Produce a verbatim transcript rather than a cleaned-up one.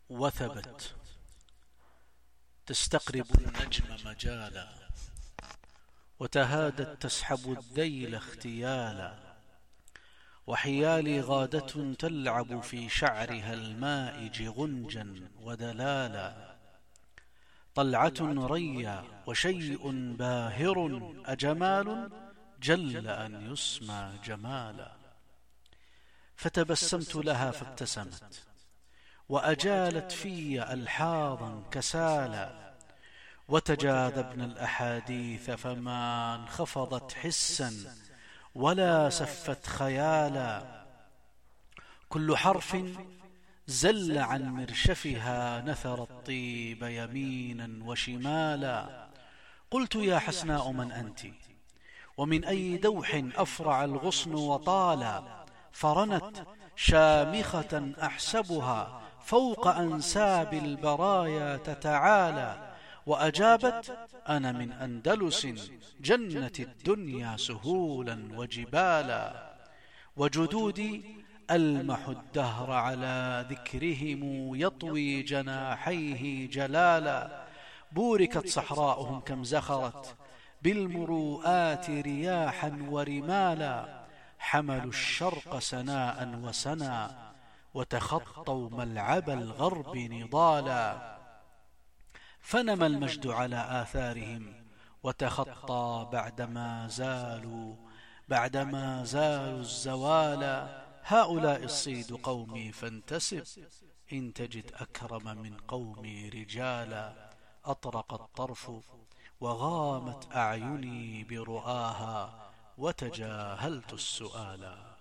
وثبت تستقرب النجم مجالا، وتهادت تسحب الذيل اختيالا، وحيالي غادة تلعب في شعرها المائج غنجا ودلالا، طلعة ريا وشيء باهر أجمال جل أن يسمى جمالا. فتبسمت لها فابتسمت وأجالت في ألحاظا كسالا، وتجاذبنا الأحاديث فما انخفضت حسا ولا سفت خيالا، كل حرف زل عن مرشفها نثر الطيب يمينا وشمالا. قلت يا حسناء من أنت ومن أي دوح أفرع الغصن وطالا، فرنت شامخة أحسبها فوق أنساب البرايا تتعالى، وأجابت أنا من أندلس جنة الدنيا سهولا وجبالا، وجدودي ألمح الدهر على ذكرهم يطوي جناحيه جلالا، بوركت صحراؤهم كم زخرت بالمروءات رياحا ورمالا، حملوا الشرق سناء وسنا وتخطوا ملعب الغرب نضالا، فنمى المجد على آثارهم وتخطى بعدما زالوا بعدما زالوا الزوالا. هؤلاء الصيد قومي فانتسب إن تجد أكرم من قومي رجالا، أطرق الطرف وغامت أعيني برؤاها وتجاهلت السؤالا.